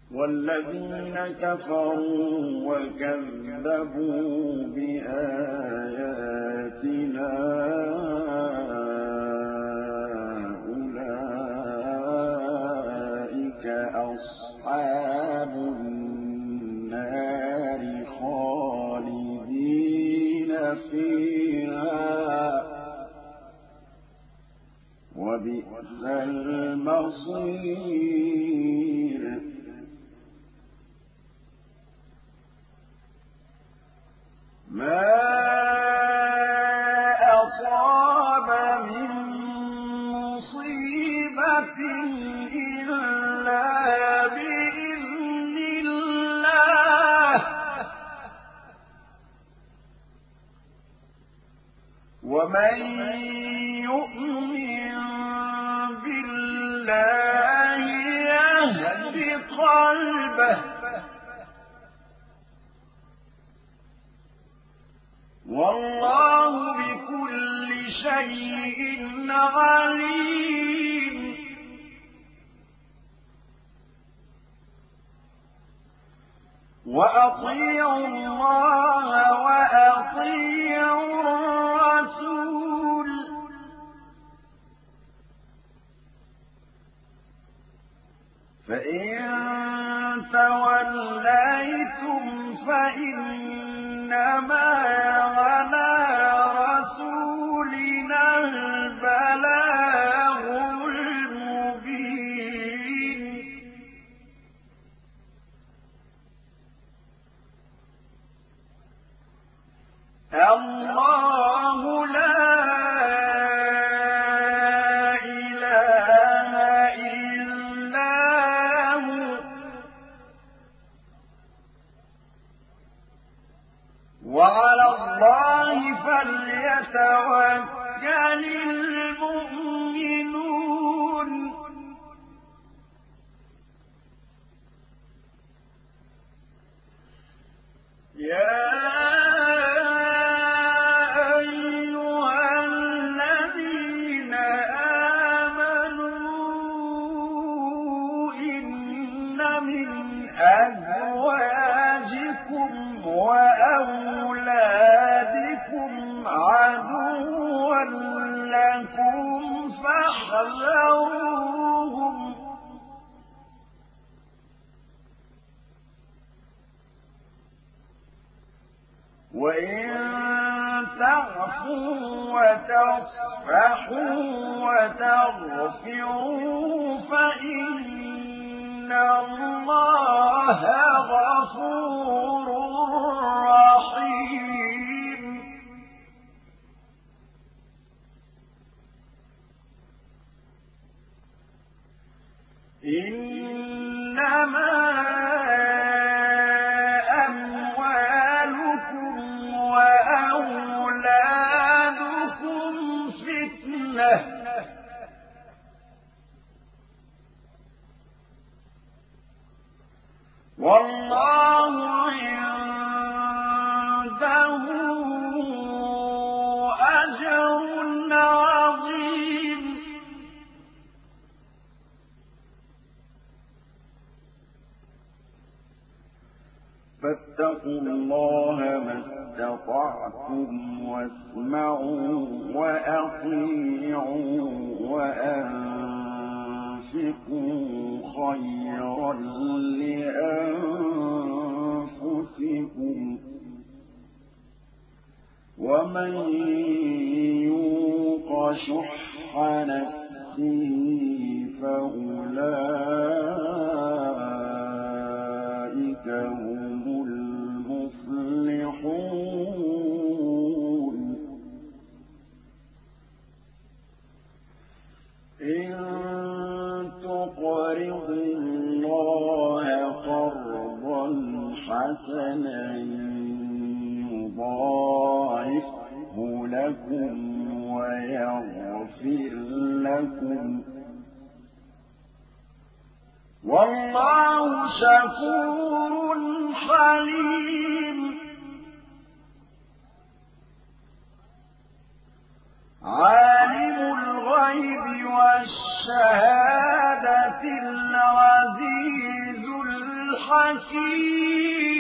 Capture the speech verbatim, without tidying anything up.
والذين كفروا وكذبوا بآياتنا أولئك أصحاب النار خالدين فيها وبئس المصير. ما أصاب من مصيبة إلا بإذن الله ومن يؤمن بالله يهد قلبه والله بكل شيء عليم. وأطيعوا الله وأطيعوا الرسول فإن توليتم فإنما على رسولنا البلاغ المبين. الله لا إله إلا هو وعلى الله فليتوكل المؤمنون. يا أزواجكم وأولادكم عدوا لكم فاحذروهم وإن تعفوا وتصفحوا وتغفروا فإن الله غفور رحيم. إنما أموالكم وأولادكم فتنة والله عنده أجر عظيم. فاتقوا الله ما استطعتم واسمعوا وأطيعوا وأنفقوا خيرا لأنفسكم ومن يوق شح نفسه فأولئك هم المفلحون. إن تقرضوا الله قرضا حسنا يضاعفه لكم ويغفر لكم والله شكور حليم. عالم الغيب والشهادة العزيز حكيم